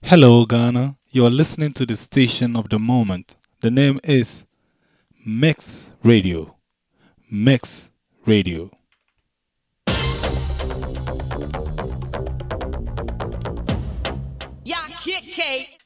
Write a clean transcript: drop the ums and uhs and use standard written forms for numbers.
Hello, Ghana. You are listening to the station of the moment. The name is Mix Radio. Mix Radio. Yeah, Kid K.